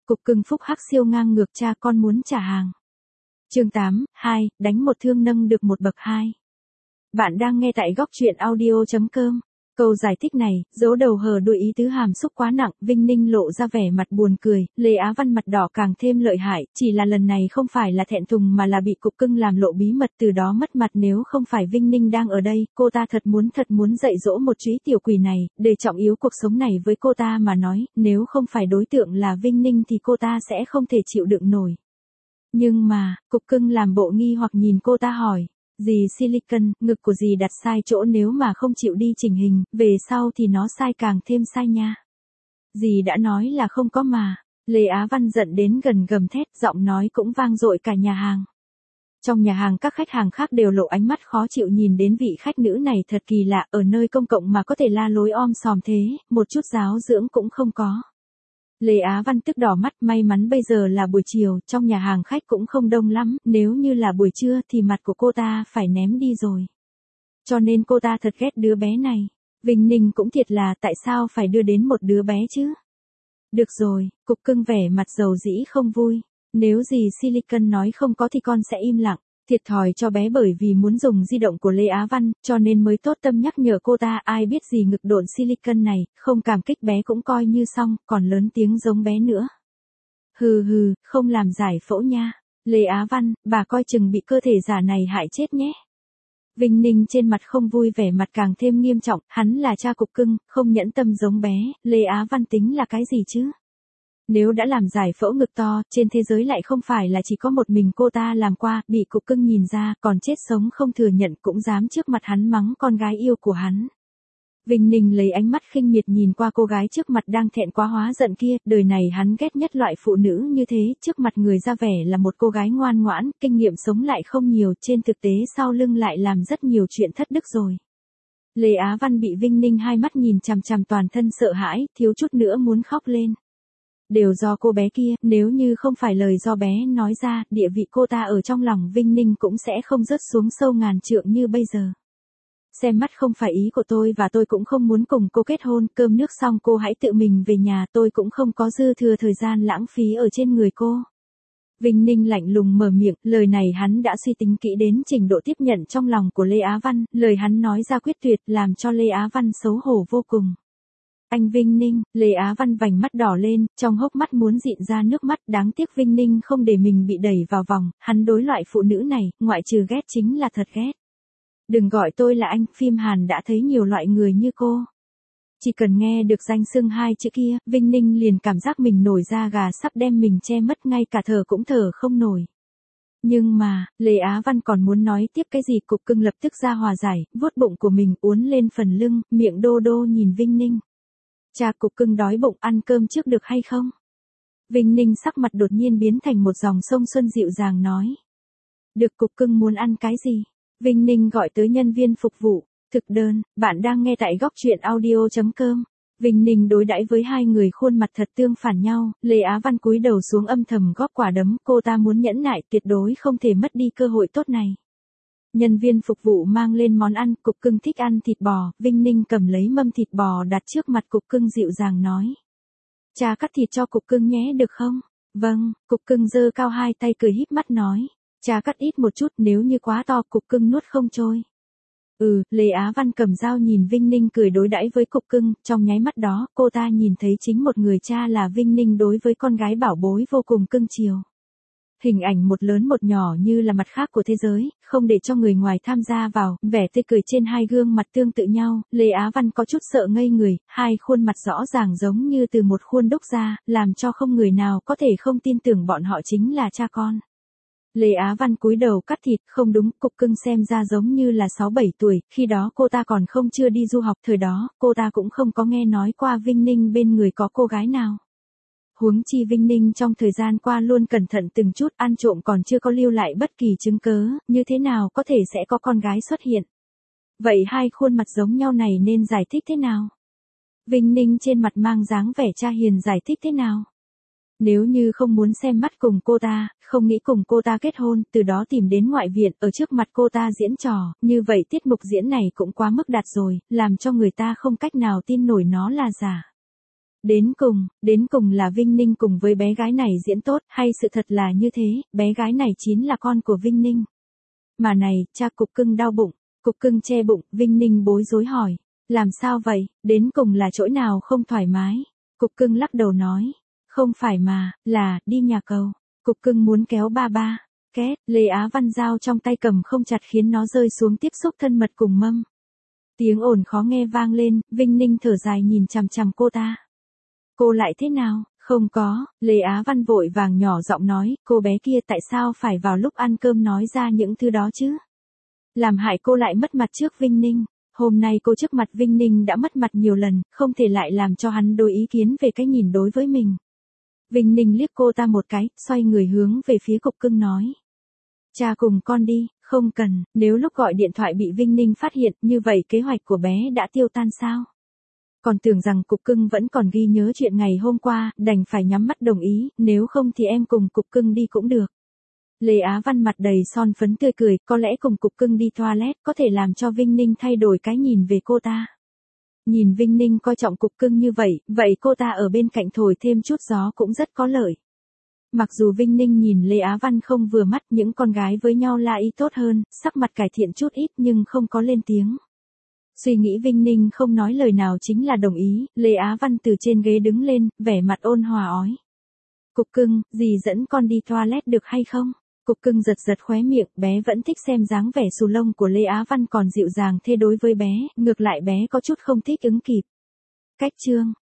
Cục cưng phúc hắc siêu ngang ngược cha con muốn trả hàng. Chương 8, 2, đánh một thương nâng được một bậc 2. Bạn đang nghe tại góc truyện audio.com. Câu giải thích này, giấu đầu hờ đuôi ý tứ hàm xúc quá nặng, Vinh Ninh lộ ra vẻ mặt buồn cười, Lê Á Văn mặt đỏ càng thêm lợi hại, chỉ là lần này không phải là thẹn thùng mà là bị cục cưng làm lộ bí mật từ đó mất mặt nếu không phải Vinh Ninh đang ở đây, cô ta thật muốn dạy dỗ một trí tiểu quỷ này, để trọng yếu cuộc sống này với cô ta mà nói, nếu không phải đối tượng là Vinh Ninh thì cô ta sẽ không thể chịu đựng nổi. Nhưng mà, cục cưng làm bộ nghi hoặc nhìn cô ta hỏi. Dì Silicon, ngực của dì đặt sai chỗ nếu mà không chịu đi chỉnh hình, về sau thì nó sai càng thêm sai nha. Dì đã nói là không có mà. Lê Á Văn giận đến gần gầm thét, giọng nói cũng vang dội cả nhà hàng. Trong nhà hàng các khách hàng khác đều lộ ánh mắt khó chịu nhìn đến vị khách nữ này thật kỳ lạ, ở nơi công cộng mà có thể la lối om sòm thế, một chút giáo dưỡng cũng không có. Lê Á Văn tức đỏ mắt, may mắn bây giờ là buổi chiều, trong nhà hàng khách cũng không đông lắm, nếu như là buổi trưa thì mặt của cô ta phải ném đi rồi. Cho nên cô ta thật ghét đứa bé này. Vinh Ninh cũng thiệt là tại sao phải đưa đến một đứa bé chứ? Được rồi, cục cưng vẻ mặt dầu dĩ không vui. Nếu dì Silicon nói không có thì con sẽ im lặng. Thiệt thòi cho bé bởi vì muốn dùng di động của Lê Á Văn, cho nên mới tốt tâm nhắc nhở cô ta, ai biết gì ngực độn Silicon này, không cảm kích bé cũng coi như xong, còn lớn tiếng giống bé nữa. Hừ, không làm giải phẫu nha. Lê Á Văn, bà coi chừng bị cơ thể giả này hại chết nhé. Vinh Ninh trên mặt không vui vẻ mặt càng thêm nghiêm trọng, hắn là cha cục cưng, không nhẫn tâm giống bé, Lê Á Văn tính là cái gì chứ? Nếu đã làm giải phẫu ngực to, trên thế giới lại không phải là chỉ có một mình cô ta làm qua, bị cục cưng nhìn ra, còn chết sống không thừa nhận cũng dám trước mặt hắn mắng con gái yêu của hắn. Vinh Ninh lấy ánh mắt khinh miệt nhìn qua cô gái trước mặt đang thẹn quá hóa giận kia, đời này hắn ghét nhất loại phụ nữ như thế, trước mặt người ra vẻ là một cô gái ngoan ngoãn, kinh nghiệm sống lại không nhiều, trên thực tế sau lưng lại làm rất nhiều chuyện thất đức rồi. Lê Á Văn bị Vinh Ninh hai mắt nhìn chằm chằm toàn thân sợ hãi, thiếu chút nữa muốn khóc lên. Đều do cô bé kia, nếu như không phải lời do bé nói ra, địa vị cô ta ở trong lòng Vinh Ninh cũng sẽ không rớt xuống sâu ngàn trượng như bây giờ. Xem mắt không phải ý của tôi và tôi cũng không muốn cùng cô kết hôn, cơm nước xong cô hãy tự mình về nhà, tôi cũng không có dư thừa thời gian lãng phí ở trên người cô. Vinh Ninh lạnh lùng mở miệng, lời này hắn đã suy tính kỹ đến trình độ tiếp nhận trong lòng của Lê Á Văn, lời hắn nói ra quyết tuyệt làm cho Lê Á Văn xấu hổ vô cùng. Anh Vinh Ninh, Lê Á Văn vành mắt đỏ lên, trong hốc mắt muốn dịn ra nước mắt, đáng tiếc Vinh Ninh không để mình bị đẩy vào vòng, hắn đối loại phụ nữ này, ngoại trừ ghét chính là thật ghét. Đừng gọi tôi là anh, phim Hàn đã thấy nhiều loại người như cô. Chỉ cần nghe được danh xưng hai chữ kia, Vinh Ninh liền cảm giác mình nổi da gà sắp đem mình che mất, ngay cả thở cũng thở không nổi. Nhưng mà, Lê Á Văn còn muốn nói tiếp cái gì, cục cưng lập tức ra hòa giải, vuốt bụng của mình uốn lên phần lưng, miệng đô đô nhìn Vinh Ninh. Cha, cục cưng đói bụng, ăn cơm trước được hay không? Vinh Ninh sắc mặt đột nhiên biến thành một dòng sông xuân dịu dàng nói. Được, cục cưng muốn ăn cái gì? Vinh Ninh gọi tới nhân viên phục vụ. Thực đơn, bạn đang nghe tại góc truyện audio.com. Vinh Ninh đối đãi với hai người khuôn mặt thật tương phản nhau, Lê Á Văn cúi đầu xuống âm thầm góp quả đấm, cô ta muốn nhẫn nại tuyệt đối không thể mất đi cơ hội tốt này. Nhân viên phục vụ mang lên món ăn, cục cưng thích ăn thịt bò, Vinh Ninh cầm lấy mâm thịt bò đặt trước mặt cục cưng dịu dàng nói. Cha cắt thịt cho cục cưng nhé được không? Vâng, cục cưng giơ cao hai tay cười híp mắt nói. Cha cắt ít một chút, nếu như quá to cục cưng nuốt không trôi. Lê Á Văn cầm dao nhìn Vinh Ninh cười đối đãi với cục cưng, trong nháy mắt đó, cô ta nhìn thấy chính một người cha là Vinh Ninh đối với con gái bảo bối vô cùng cưng chiều. Hình ảnh một lớn một nhỏ như là mặt khác của thế giới, không để cho người ngoài tham gia vào, vẻ tươi cười trên hai gương mặt tương tự nhau, Lê Á Văn có chút sợ ngây người, hai khuôn mặt rõ ràng giống như từ một khuôn đúc ra, làm cho không người nào có thể không tin tưởng bọn họ chính là cha con. Lê Á Văn cúi đầu cắt thịt, không đúng, cục cưng xem ra giống như là 6-7 tuổi, khi đó cô ta còn không chưa đi du học, thời đó, cô ta cũng không có nghe nói qua Vinh Ninh bên người có cô gái nào. Huống chi Vinh Ninh trong thời gian qua luôn cẩn thận từng chút, ăn trộm còn chưa có lưu lại bất kỳ chứng cớ, như thế nào có thể sẽ có con gái xuất hiện. Vậy hai khuôn mặt giống nhau này nên giải thích thế nào? Vinh Ninh trên mặt mang dáng vẻ cha hiền giải thích thế nào? Nếu như không muốn xem mắt cùng cô ta, không nghĩ cùng cô ta kết hôn, từ đó tìm đến ngoại viện, ở trước mặt cô ta diễn trò, như vậy tiết mục diễn này cũng quá mức đạt rồi, làm cho người ta không cách nào tin nổi nó là giả. Đến cùng là Vinh Ninh cùng với bé gái này diễn tốt, hay sự thật là như thế, bé gái này chính là con của Vinh Ninh. Mà này, cha Cục Cưng đau bụng, Cục Cưng che bụng, Vinh Ninh bối rối hỏi. Làm sao vậy, đến cùng là chỗ nào không thoải mái? Cục Cưng lắc đầu nói. Không phải mà, là, đi nhà cầu. Cục Cưng muốn kéo ba ba. Két, Lê Á Văn dao trong tay cầm không chặt khiến nó rơi xuống tiếp xúc thân mật cùng mâm. Tiếng ồn khó nghe vang lên, Vinh Ninh thở dài nhìn chằm chằm cô ta. Cô lại thế nào? Không có, Lê Á Văn vội vàng nhỏ giọng nói, cô bé kia tại sao phải vào lúc ăn cơm nói ra những thứ đó chứ? Làm hại cô lại mất mặt trước Vinh Ninh. Hôm nay cô trước mặt Vinh Ninh đã mất mặt nhiều lần, không thể lại làm cho hắn đổi ý kiến về cái nhìn đối với mình. Vinh Ninh liếc cô ta một cái, xoay người hướng về phía Cục Cưng nói. Cha cùng con đi, không cần, nếu lúc gọi điện thoại bị Vinh Ninh phát hiện, như vậy kế hoạch của bé đã tiêu tan sao? Còn tưởng rằng Cục Cưng vẫn còn ghi nhớ chuyện ngày hôm qua, đành phải nhắm mắt đồng ý, nếu không thì em cùng Cục Cưng đi cũng được. Lê Á Văn mặt đầy son phấn tươi cười, có lẽ cùng Cục Cưng đi toilet có thể làm cho Vinh Ninh thay đổi cái nhìn về cô ta. Nhìn Vinh Ninh coi trọng Cục Cưng như vậy cô ta ở bên cạnh thổi thêm chút gió cũng rất có lợi. Mặc dù Vinh Ninh nhìn Lê Á Văn không vừa mắt, những con gái với nhau là ý tốt hơn, sắc mặt cải thiện chút ít nhưng không có lên tiếng. Suy nghĩ Vinh Ninh không nói lời nào chính là đồng ý, Lê Á Văn từ trên ghế đứng lên, vẻ mặt ôn hòa ói. Cục Cưng, dì dẫn con đi toilet được hay không? Cục Cưng giật giật khóe miệng, bé vẫn thích xem dáng vẻ xù lông của Lê Á Văn còn dịu dàng thế đối với bé, ngược lại bé có chút không thích ứng kịp. Cách chương